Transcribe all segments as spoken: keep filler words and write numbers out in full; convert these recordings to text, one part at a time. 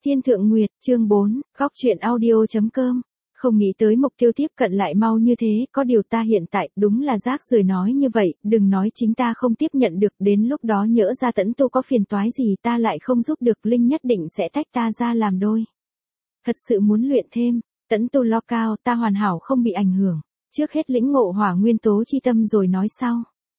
Thiên Thượng Nguyệt, chương bốn, góc truyện audio.com. Không nghĩ tới mục tiêu tiếp cận lại mau như thế, có điều ta hiện tại, đúng là rác rưởi nói như vậy, đừng nói chính ta không tiếp nhận được, đến lúc đó nhỡ ra Tẫn Tu có phiền toái gì ta lại không giúp được, Linh nhất định sẽ tách ta ra làm đôi. Thật sự muốn luyện thêm, Tẫn Tu lo cao, ta hoàn hảo không bị ảnh hưởng, trước hết lĩnh ngộ hỏa nguyên tố chi tâm rồi nói sau.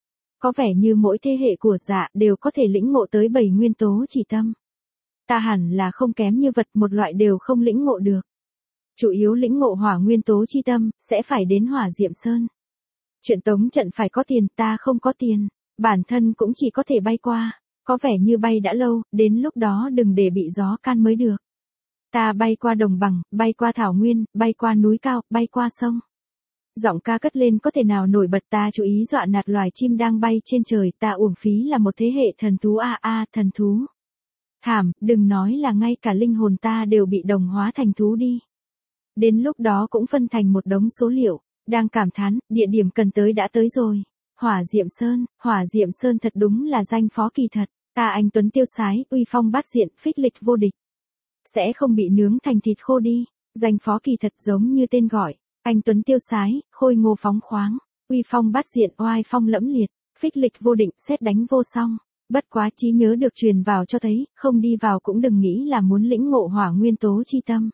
Có vẻ như mỗi thế hệ của dạ đều có thể lĩnh ngộ tới bảy nguyên tố chỉ tâm. Ta hẳn là không kém như vật, một loại đều không lĩnh ngộ được. Chủ yếu lĩnh ngộ hỏa nguyên tố chi tâm, sẽ phải đến Hỏa Diệm Sơn. Chuyện tống trận phải có tiền, ta không có tiền, bản thân cũng chỉ có thể bay qua, có vẻ như bay đã lâu, đến lúc đó đừng để bị gió can mới được. Ta bay qua đồng bằng, bay qua thảo nguyên, bay qua núi cao, bay qua sông. Giọng ca cất lên có thể nào nổi bật, ta chú ý dọa nạt loài chim đang bay trên trời, ta uổng phí là một thế hệ thần thú a a à, thần thú. Thảm, đừng nói là ngay cả linh hồn ta đều bị đồng hóa thành thú đi. Đến lúc đó cũng phân thành một đống số liệu, đang cảm thán, địa điểm cần tới đã tới rồi. Hỏa Diệm Sơn, Hỏa Diệm Sơn thật đúng là danh phó kỳ thật, ta anh tuấn tiêu sái, uy phong bát diện, phích lịch vô địch. Sẽ không bị nướng thành thịt khô đi, danh phó kỳ thật giống như tên gọi, anh tuấn tiêu sái, khôi ngô phóng khoáng, uy phong bát diện, oai phong lẫm liệt, phích lịch vô định, xét đánh vô song. Bất quá trí nhớ được truyền vào cho thấy, không đi vào cũng đừng nghĩ là muốn lĩnh ngộ hỏa nguyên tố chi tâm.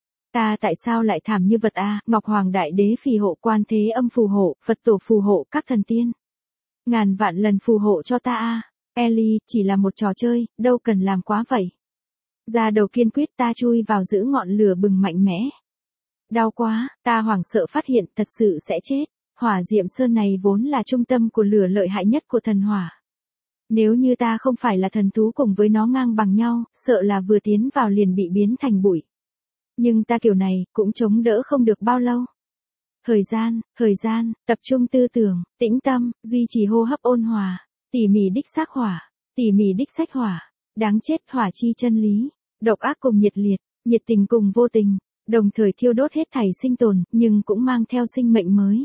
Ta tại sao lại thảm như vật a? Ngọc Hoàng Đại Đế phì hộ, Quan Thế Âm phù hộ, Phật tổ phù hộ, các thần tiên. Ngàn vạn lần phù hộ cho ta a. Ellie, chỉ là một trò chơi, đâu cần làm quá vậy. Ra đầu kiên quyết ta chui vào giữ ngọn lửa bừng mạnh mẽ. Đau quá, ta hoảng sợ phát hiện thật sự sẽ chết. Hỏa Diệm Sơn này vốn là trung tâm của lửa lợi hại nhất của thần hỏa. Nếu như ta không phải là thần thú cùng với nó ngang bằng nhau, sợ là vừa tiến vào liền bị biến thành bụi. Nhưng ta kiểu này, cũng chống đỡ không được bao lâu. Thời gian, thời gian, tập trung tư tưởng, tĩnh tâm, duy trì hô hấp ôn hòa, tỉ mỉ đích xác hỏa, tỉ mỉ đích sách hỏa, đáng chết hỏa chi chân lý, độc ác cùng nhiệt liệt, nhiệt tình cùng vô tình, đồng thời thiêu đốt hết thảy sinh tồn, nhưng cũng mang theo sinh mệnh mới.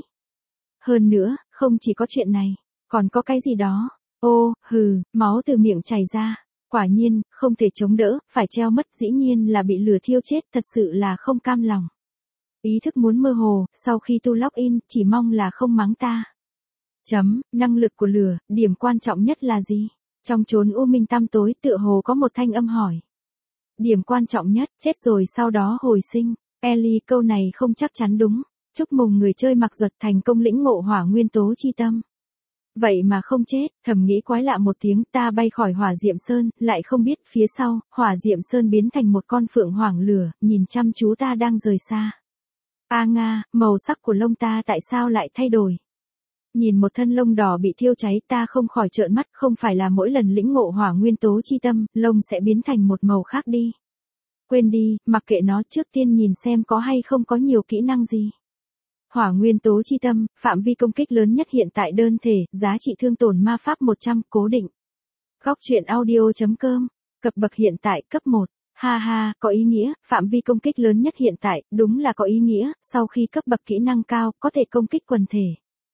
Hơn nữa, không chỉ có chuyện này, còn có cái gì đó. Ô, hừ, máu từ miệng chảy ra. Quả nhiên, không thể chống đỡ, phải treo mất, dĩ nhiên là bị lửa thiêu chết, thật sự là không cam lòng. Ý thức muốn mơ hồ, sau khi tu login, chỉ mong là không mắng ta. Chấm, năng lực của lửa, điểm quan trọng nhất là gì? Trong chốn u minh tăm tối tựa hồ có một thanh âm hỏi. Điểm quan trọng nhất, chết rồi sau đó hồi sinh. Ellie, câu này không chắc chắn đúng. Chúc mừng người chơi mặc duật thành công lĩnh ngộ hỏa nguyên tố chi tâm. Vậy mà không chết, thầm nghĩ quái lạ một tiếng, ta bay khỏi Hỏa Diệm Sơn, lại không biết phía sau, Hỏa Diệm Sơn biến thành một con phượng hoàng lửa, nhìn chăm chú ta đang rời xa. A nga, màu sắc của lông ta tại sao lại thay đổi? Nhìn một thân lông đỏ bị thiêu cháy, ta không khỏi trợn mắt, không phải là mỗi lần lĩnh ngộ hỏa nguyên tố chi tâm, lông sẽ biến thành một màu khác đi. Quên đi, mặc kệ nó, trước tiên nhìn xem có hay không có nhiều kỹ năng gì. Hỏa nguyên tố chi tâm, phạm vi công kích lớn nhất hiện tại đơn thể, giá trị thương tổn ma pháp một trăm, cố định. Góc truyện audio.com, cập bậc hiện tại, cấp một. Ha ha, có ý nghĩa, phạm vi công kích lớn nhất hiện tại, đúng là có ý nghĩa, sau khi cấp bậc kỹ năng cao, có thể công kích quần thể.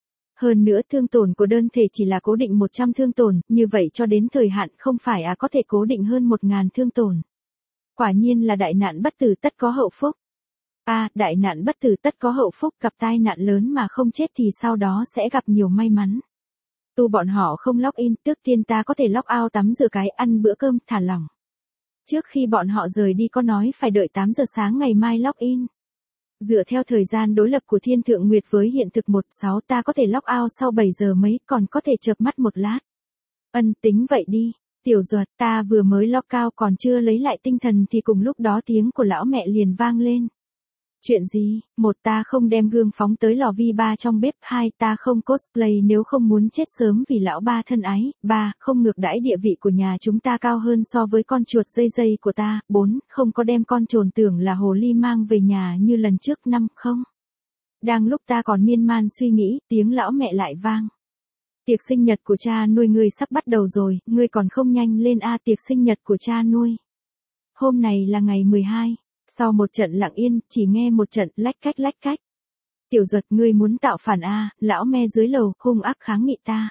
Hơn nữa thương tổn của đơn thể chỉ là cố định một trăm thương tổn, như vậy cho đến thời hạn không phải à có thể cố định hơn một nghìn thương tổn. Quả nhiên là đại nạn bất tử tất có hậu phúc. A, à, đại nạn bất tử tất có hậu phúc, gặp tai nạn lớn mà không chết thì sau đó sẽ gặp nhiều may mắn. Tu bọn họ không login, trước tiên ta có thể log out tắm rửa cái, ăn bữa cơm, thả lỏng. Trước khi bọn họ rời đi có nói phải đợi tám giờ sáng ngày mai login. Dựa theo thời gian đối lập của Thiên Thượng Nguyệt với hiện thực một sáu ta có thể log out sau bảy giờ mấy, còn có thể chợp mắt một lát. Ân tính vậy đi. Tiểu Duật, ta vừa mới log out còn chưa lấy lại tinh thần thì cùng lúc đó tiếng của lão mẹ liền vang lên. Chuyện gì? Một, ta không đem gương phóng tới lò vi ba trong bếp. Hai, ta không cosplay nếu không muốn chết sớm vì lão ba thân ái. Ba, không ngược đãi địa vị của nhà chúng ta cao hơn so với con chuột dây dây của ta. Bốn, không có đem con trồn tưởng là hồ ly mang về nhà như lần trước. Năm, không. Đang lúc ta còn miên man suy nghĩ, tiếng lão mẹ lại vang. Tiệc sinh nhật của cha nuôi ngươi sắp bắt đầu rồi, ngươi còn không nhanh lên a. Tiệc sinh nhật của cha nuôi. Hôm này là ngày mười hai. Sau một trận lặng yên, chỉ nghe một trận lách cách lách cách. Tiểu Duật, ngươi muốn tạo phản a? À, lão me dưới lầu, hung ác kháng nghị ta.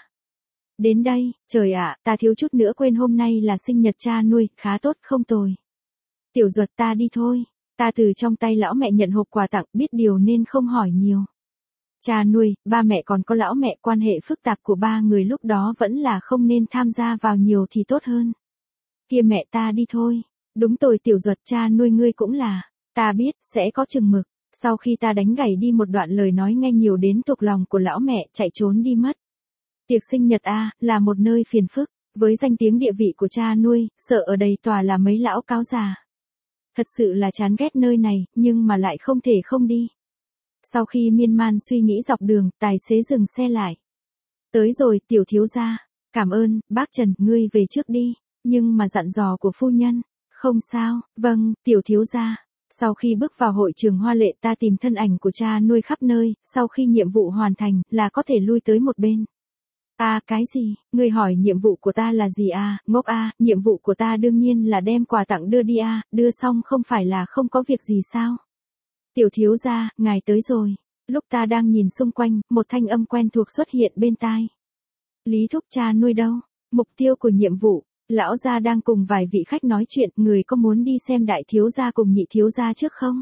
Đến đây, trời ạ, à, ta thiếu chút nữa quên hôm nay là sinh nhật cha nuôi, khá tốt không tồi. Tiểu Duật ta đi thôi. Ta từ trong tay lão mẹ nhận hộp quà tặng, biết điều nên không hỏi nhiều. Cha nuôi, ba mẹ còn có lão mẹ, quan hệ phức tạp của ba người lúc đó vẫn là không nên tham gia vào nhiều thì tốt hơn. Kia mẹ ta đi thôi. Đúng rồi Tiểu Duật, cha nuôi ngươi cũng là. Ta biết, sẽ có chừng mực. Sau khi ta đánh gãy đi một đoạn lời nói nghe nhiều đến thuộc lòng của lão mẹ, chạy trốn đi mất. Tiệc sinh nhật a, là một nơi phiền phức. Với danh tiếng địa vị của cha nuôi, sợ ở đây toàn là mấy lão cáo già. Thật sự là chán ghét nơi này, nhưng mà lại không thể không đi. Sau khi miên man suy nghĩ dọc đường, tài xế dừng xe lại. Tới rồi, Tiểu thiếu gia. Cảm ơn, bác Trần, ngươi về trước đi. Nhưng mà dặn dò của phu nhân. Không sao, vâng, Tiểu thiếu gia. Sau khi bước vào hội trường hoa lệ, ta tìm thân ảnh của cha nuôi khắp nơi, sau khi nhiệm vụ hoàn thành, là có thể lui tới một bên. À, cái gì? Ngươi hỏi nhiệm vụ của ta là gì à? Ngốc à, nhiệm vụ của ta đương nhiên là đem quà tặng đưa đi à, đưa xong không phải là không có việc gì sao? Tiểu thiếu gia, ngài tới rồi. Lúc ta đang nhìn xung quanh, một thanh âm quen thuộc xuất hiện bên tai. Lý thúc, cha nuôi đâu? Mục tiêu của nhiệm vụ. Lão gia đang cùng vài vị khách nói chuyện, người có muốn đi xem đại thiếu gia cùng nhị thiếu gia trước không?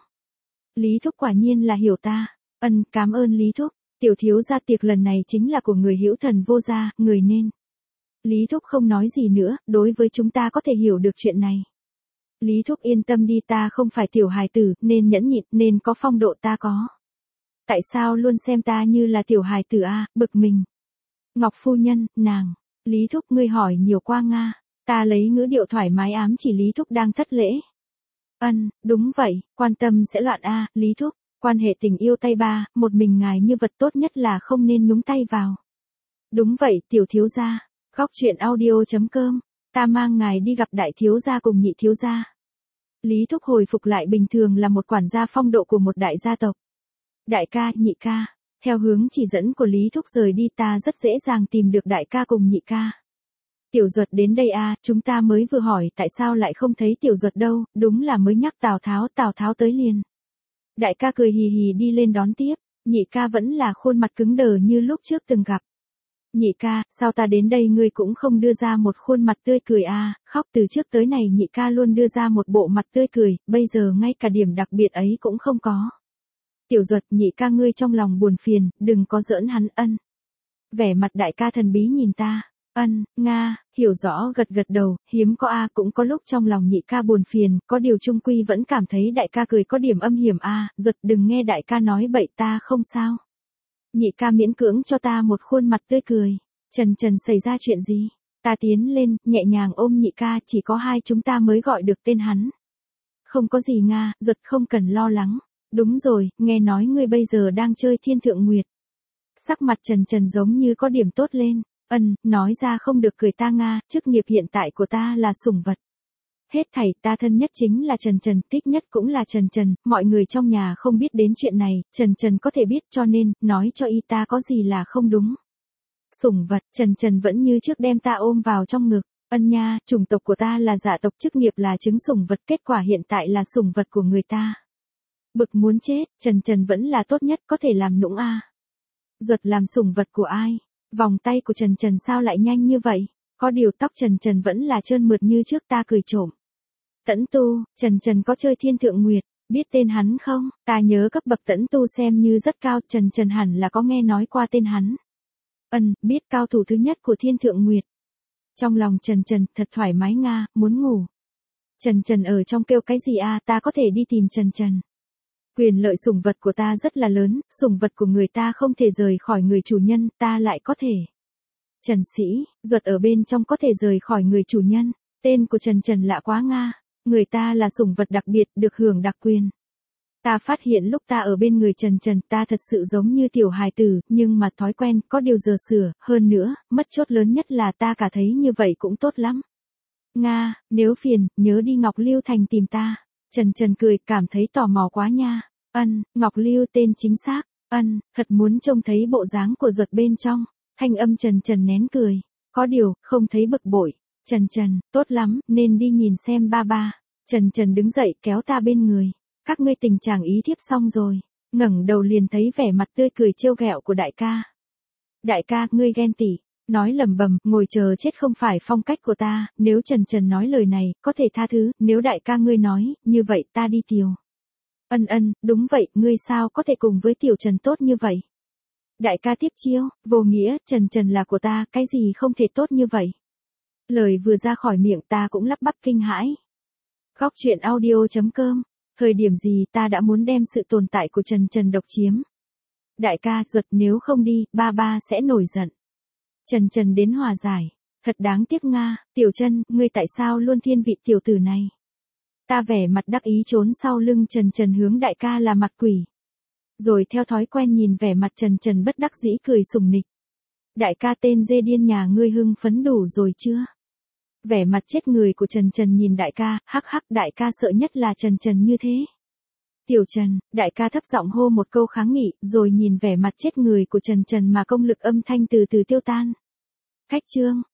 Lý thúc quả nhiên là hiểu ta. Ân, cảm ơn Lý thúc. Tiểu thiếu gia, tiệc lần này chính là của người hữu thần vô gia, người nên. Lý thúc không nói gì nữa, đối với chúng ta có thể hiểu được chuyện này. Lý thúc yên tâm đi, ta không phải tiểu hài tử, nên nhẫn nhịn, nên có phong độ ta có. Tại sao luôn xem ta như là tiểu hài tử a, bực mình. Ngọc phu nhân, nàng. Lý thúc, ngươi hỏi nhiều qua nga. Ta lấy ngữ điệu thoải mái ám chỉ Lý thúc đang thất lễ. Ân, đúng vậy, quan tâm sẽ loạn a, Lý thúc. Quan hệ tình yêu tay ba, một mình ngài như vật, tốt nhất là không nên nhúng tay vào. Đúng vậy, tiểu thiếu gia. Góc truyện audio.com. Ta mang ngài đi gặp đại thiếu gia cùng nhị thiếu gia. Lý thúc hồi phục lại bình thường là một quản gia phong độ của một đại gia tộc. Đại ca, nhị ca. Theo hướng chỉ dẫn của Lý thúc rời đi, ta rất dễ dàng tìm được đại ca cùng nhị ca. Tiểu Duật đến đây à, chúng ta mới vừa hỏi tại sao lại không thấy Tiểu Duật đâu, đúng là mới nhắc Tào Tháo, Tào Tháo tới liền. Đại ca cười hì hì đi lên đón tiếp, nhị ca vẫn là khuôn mặt cứng đờ như lúc trước từng gặp. Nhị ca, sao ta đến đây ngươi cũng không đưa ra một khuôn mặt tươi cười à, khóc từ trước tới này nhị ca luôn đưa ra một bộ mặt tươi cười, bây giờ ngay cả điểm đặc biệt ấy cũng không có. Tiểu Duật, nhị ca ngươi trong lòng buồn phiền, đừng có giỡn hắn. Ân. Vẻ mặt đại ca thần bí nhìn ta. Ân, nga, hiểu rõ, gật gật đầu, hiếm có a, cũng có lúc trong lòng nhị ca buồn phiền, có điều trung quy vẫn cảm thấy đại ca cười có điểm âm hiểm a, Duật đừng nghe đại ca nói bậy, ta không sao. Nhị ca miễn cưỡng cho ta một khuôn mặt tươi cười. Trần Trần, xảy ra chuyện gì? Ta tiến lên, nhẹ nhàng ôm nhị ca, chỉ có hai chúng ta mới gọi được tên hắn. Không có gì nga, Duật không cần lo lắng. Đúng rồi, nghe nói ngươi bây giờ đang chơi Thiên Thượng Nguyệt. Sắc mặt Trần Trần giống như có điểm tốt lên. Ân, nói ra không được cười ta nga, chức nghiệp hiện tại của ta là sủng vật. Hết thảy ta thân nhất chính là Trần Trần, thích nhất cũng là Trần Trần, mọi người trong nhà không biết đến chuyện này, Trần Trần có thể biết cho nên, nói cho y ta có gì là không đúng. Sủng vật, Trần Trần vẫn như trước đem ta ôm vào trong ngực. Ân nha, chủng tộc của ta là dạ tộc, chức nghiệp là trứng sủng vật, kết quả hiện tại là sủng vật của người ta. Bực muốn chết, Trần Trần vẫn là tốt nhất, có thể làm nũng a. Duật làm sủng vật của ai? Vòng tay của Trần Trần sao lại nhanh như vậy? Có điều tóc Trần Trần vẫn là trơn mượt như trước, ta cười trộm. Tẫn Tu, Trần Trần có chơi Thiên Thượng Nguyệt, biết tên hắn không? Ta nhớ cấp bậc Tẫn Tu xem như rất cao, Trần Trần hẳn là có nghe nói qua tên hắn. Ân, biết cao thủ thứ nhất của Thiên Thượng Nguyệt. Trong lòng Trần Trần thật thoải mái nga, muốn ngủ. Trần Trần ở trong kêu cái gì a, ta có thể đi tìm Trần Trần. Quyền lợi sủng vật của ta rất là lớn, sủng vật của người ta không thể rời khỏi người chủ nhân, ta lại có thể. Trần Sĩ, Duật ở bên trong có thể rời khỏi người chủ nhân, tên của Trần Trần lạ quá nga, người ta là sủng vật đặc biệt, được hưởng đặc quyền. Ta phát hiện lúc ta ở bên người Trần Trần, ta thật sự giống như tiểu hài tử, nhưng mà thói quen, có điều giờ sửa, hơn nữa, mất chốt lớn nhất là ta cả thấy như vậy cũng tốt lắm. Nga, nếu phiền, nhớ đi Ngọc Lưu Thành tìm ta. Trần Trần cười, cảm thấy tò mò quá nha. Ân, Ngọc Lưu tên chính xác. Ân, thật muốn trông thấy bộ dáng của Duật bên trong. Thanh âm Trần Trần nén cười. Có điều, không thấy bực bội. Trần Trần, tốt lắm, nên đi nhìn xem ba ba. Trần Trần đứng dậy kéo ta bên người. Các ngươi tình chàng ý thiếp xong rồi. Ngẩng đầu liền thấy vẻ mặt tươi cười trêu ghẹo của đại ca. Đại ca, ngươi ghen tị. Nói lầm bầm, ngồi chờ chết không phải phong cách của ta, nếu Trần Trần nói lời này, có thể tha thứ, nếu đại ca ngươi nói, như vậy ta đi Tiều. Ân ân, đúng vậy, ngươi sao có thể cùng với Tiểu Trần tốt như vậy? Đại ca tiếp chiêu, vô nghĩa, Trần Trần là của ta, cái gì không thể tốt như vậy? Lời vừa ra khỏi miệng ta cũng lắp bắp kinh hãi. Góc truyện audio.com, thời điểm gì ta đã muốn đem sự tồn tại của Trần Trần độc chiếm. Đại ca, ruột nếu không đi, ba ba sẽ nổi giận. Trần Trần đến hòa giải, thật đáng tiếc Nga, Tiểu Trân, ngươi tại sao luôn thiên vị tiểu tử này? Ta vẻ mặt đắc ý trốn sau lưng Trần Trần hướng đại ca là mặt quỷ. Rồi theo thói quen nhìn vẻ mặt Trần Trần bất đắc dĩ cười sùng nịch. Đại ca tên dê điên nhà ngươi hưng phấn đủ rồi chưa? Vẻ mặt chết người của Trần Trần nhìn đại ca, hắc hắc đại ca sợ nhất là Trần Trần như thế. Tiểu Trần, đại ca thấp giọng hô một câu kháng nghị, rồi nhìn vẻ mặt chết người của Trần Trần mà công lực âm thanh từ từ tiêu tan. Khách trương,